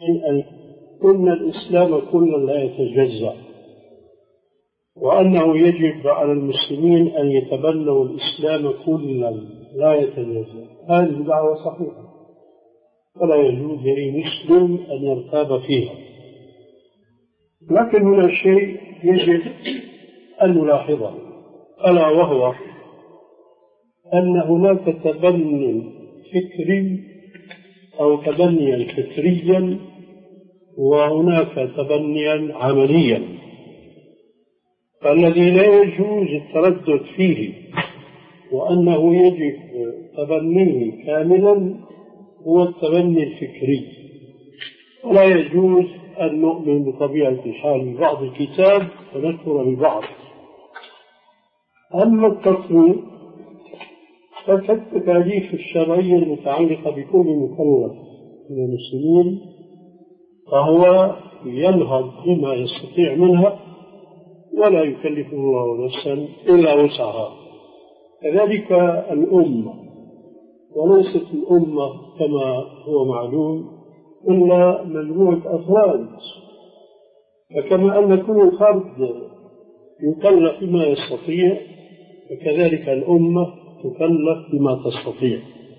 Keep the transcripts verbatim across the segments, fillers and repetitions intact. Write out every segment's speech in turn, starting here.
أن الإسلام كله لا يتجزأ، وأنه يجب على المسلمين أن يتبنوا الإسلام كلا لا يتجزأ. هذه دعوة صحيحة فلا يجوز لأي مسلم أن يرتاب فيها. لكن هنا شيء يجب أن نلاحظه، ألا وهو أن هناك تبني فكري أو تبنيا فكريا، وهناك تبنيا عمليا. فالذي لا يجوز التردد فيه وأنه يجب تبنيه كاملا هو التبني الفكري، ولا يجوز أن نؤمن بطبيعة الحال ببعض الكتاب ونكفر ببعض. أما التصوير فكالتكاليف الشرعية المتعلقة بكل مكلف من المسلمين فهو ينهض بما يستطيع منها ولا يكلف الله نفسا إلا وسعها. كذلك الأمة، وليست الأمة كما هو معلوم إلا مجموعة أفراد، فكما أن كل فرد يكلف بما يستطيع فكذلك الأمة تكلف بما تستطيع.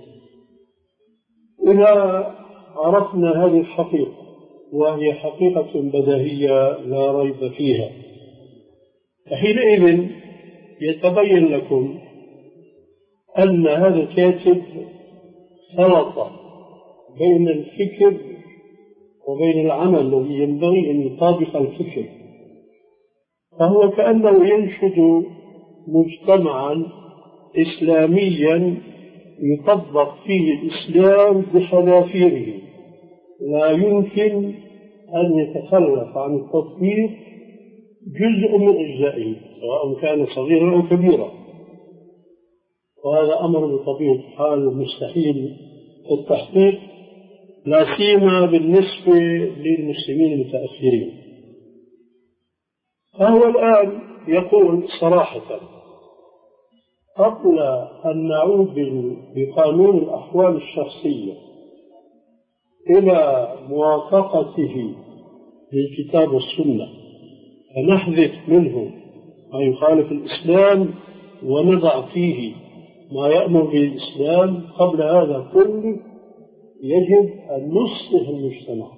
إذا عرفنا هذه الحقيقة، وهي حقيقة بديهية لا ريب فيها، فحينئذ يتبين لكم أن هذا الكاتب خلط بين الفكر وبين العمل الذي ينبغي أن يطابق الفكر، فهو كأنه ينشد مجتمعا إسلاميا يطبق فيه الإسلام بحذافيره، لا يمكن أن يتخلف عن التطبيق جزء من أجزائه سواء كان صغيرا أو كبيرا، وهذا أمر بطبيعة الحال مستحيل التحقيق، لا سيما بالنسبة للمسلمين المتأخرين. فهو الآن يقول صراحة قبل أن نعود بقانون الأحوال الشخصية إلى موافقته للكتاب والسنة فنحذف منه ما يخالف الإسلام ونضع فيه ما يأمر به الإسلام، قبل هذا كله يجب أن نصلح المجتمع،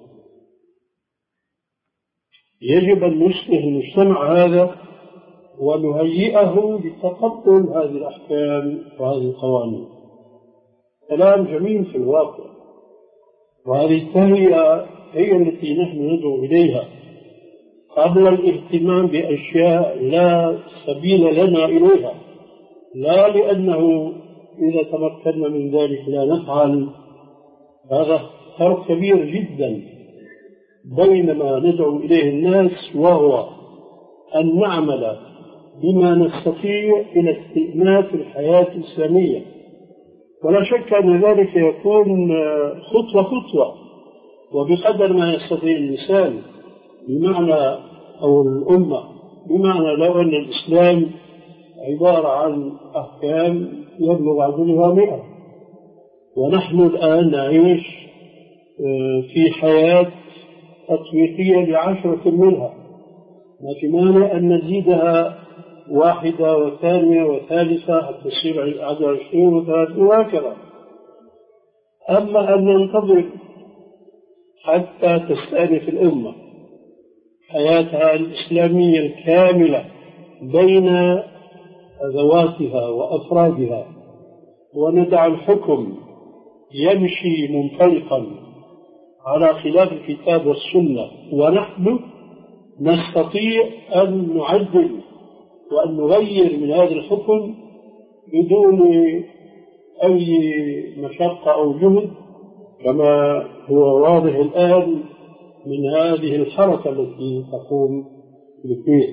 يجب أن نصلح المجتمع هذا ونهيئه لتقبل هذه الأحكام وهذه القوانين. كلام جميل في الواقع، وهذه التهيئة هي التي نحن ندعو إليها قبل الاهتمام بأشياء لا سبيل لنا إليها، لا لأنه إذا تمكنا من ذلك لا نفعل. هذا فرق كبير جدا بين ما ندعو إليه الناس وهو أن نعمل بما نستطيع إلى استئناف الحياة الإسلامية، ولا شك أن ذلك يكون خطوة خطوة وبقدر ما يستطيع الإنسان، بمعنى أو الأمة، بمعنى لو أن الإسلام عبارة عن أحكام يبلغ عددها مئة، ونحن الآن نعيش في حياة تطبيقية بعشرة منها، ما في مانع أن نزيدها واحدة وثانية وثالثة حتى تصير عدد عشرين وثلاثين وهكذا. أما أن ننتظر حتى تستأنف الأمة حياتها الإسلامية الكاملة بين ذواتها وأفرادها وندع الحكم يمشي منطلقا على خلاف الكتاب والسنة، ونحن نستطيع أن نعدل وأن نغير من هذا الحكم بدون أي مشقة أو جهد، كما هو واضح الآن من هذه الحركة التي تقوم بالكويت.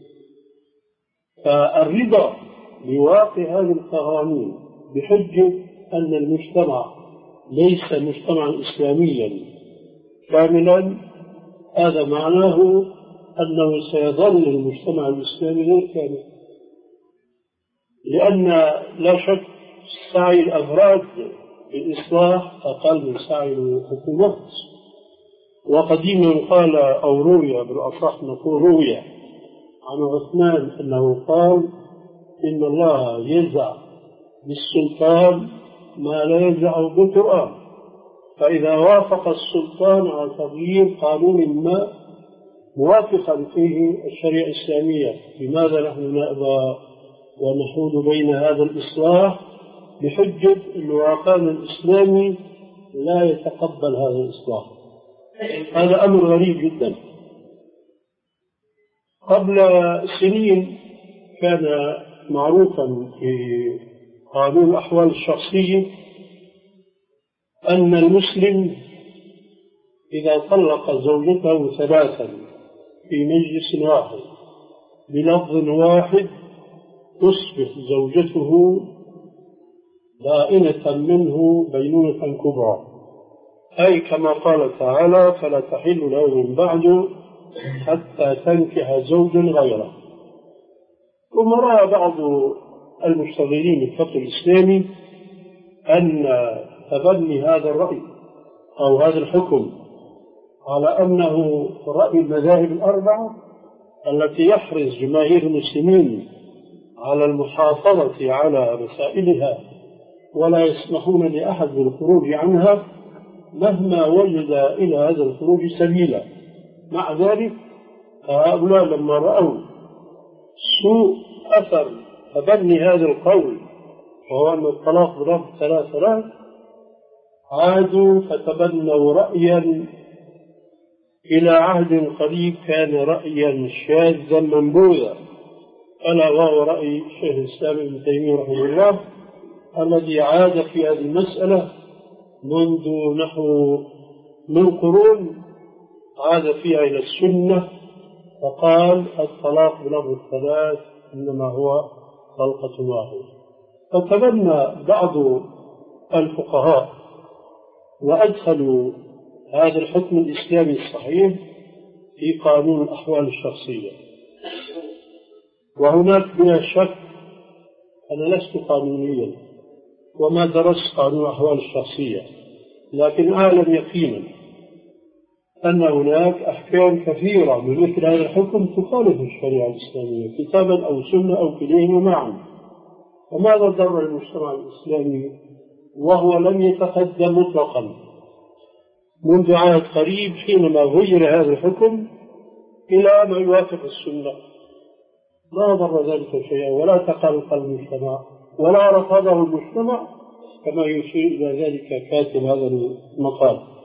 فالرضا بواقع هذه القوانين بحجة أن المجتمع ليس مجتمعا إسلاميا كاملا، هذا معناه أنه سيظل المجتمع الإسلامي غير كامل، لأن لا شك سعي الأفراد بالإصلاح أقل من سعي الحكومات، وقديما قال أو روي بالأصح نقول روي عن عثمان أنه قال إن الله يزع بالسلطان ما لا يزع بالقرآن، فإذا وافق السلطان على تغيير قانون ما موافقا فيه الشريعة الإسلامية، لماذا نحن نأبى ونحول بين هذا الإصلاح بحجة الواقع الإسلامي لا يتقبل هذا الإصلاح؟ هذا أمر غريب جدا. قبل سنين كان معروفا في قانون الأحوال الشخصية أن المسلم إذا طلق زوجته ثلاثا في مجلس واحد بلفظ واحد تصبح زوجته بائنة منه بينونة كبرى، أي كما قال تعالى فلا تحل له من بعد حتى تنكح زوجا غيره. ثم رأى بعض المشتغلين بالفقه الإسلامي أن تبني هذا الرأي أو هذا الحكم على أنه رأي المذاهب الأربعة التي يحرص جماهير المسلمين على المحافظة على مسائلها ولا يسمحون لأحد بالخروج عنها مهما وجد إلى هذا الخروج سبيلا. مع ذلك هؤلاء لما رأوا سوء أثر تبني هذا القول وهو أن الطلاق بلفظ ثلاثة لا، عادوا فتبنوا رأيا إلى عهد قريب كان رأيا شاذا منبوذا، ألا وهو رأي شيخ الإسلام ابن تيمية رحمه الله الذي عاد في هذه المسألة منذ نحو من قرون، عاد فيها إلى السنة فقال الطلاق بلفظ الثلاث إنما هو طلقة واحدة. فتبنى بعض الفقهاء وأدخلوا هذا الحكم الإسلامي الصحيح في قانون الأحوال الشخصية. وهناك بلا شك أنا لست قانونيا وما درست قانون الأحوال الشخصية، لكن أعلم يقينا أن هناك أحكام كثيرة من مثل هذا الحكم تخالف الشريعة الإسلامية كتابا أو سنة أو كليهما معا. وماذا ضر المجتمع الإسلامي وهو لم يتقدم مطلقا منذ عهد قريب حينما غير هذا الحكم إلى ما يوافق السنة؟ ما ضر ذلك شيئا ولا تقلق المجتمع ولا رفضه المجتمع كما يشير إلى ذلك كاتب هذا المقال.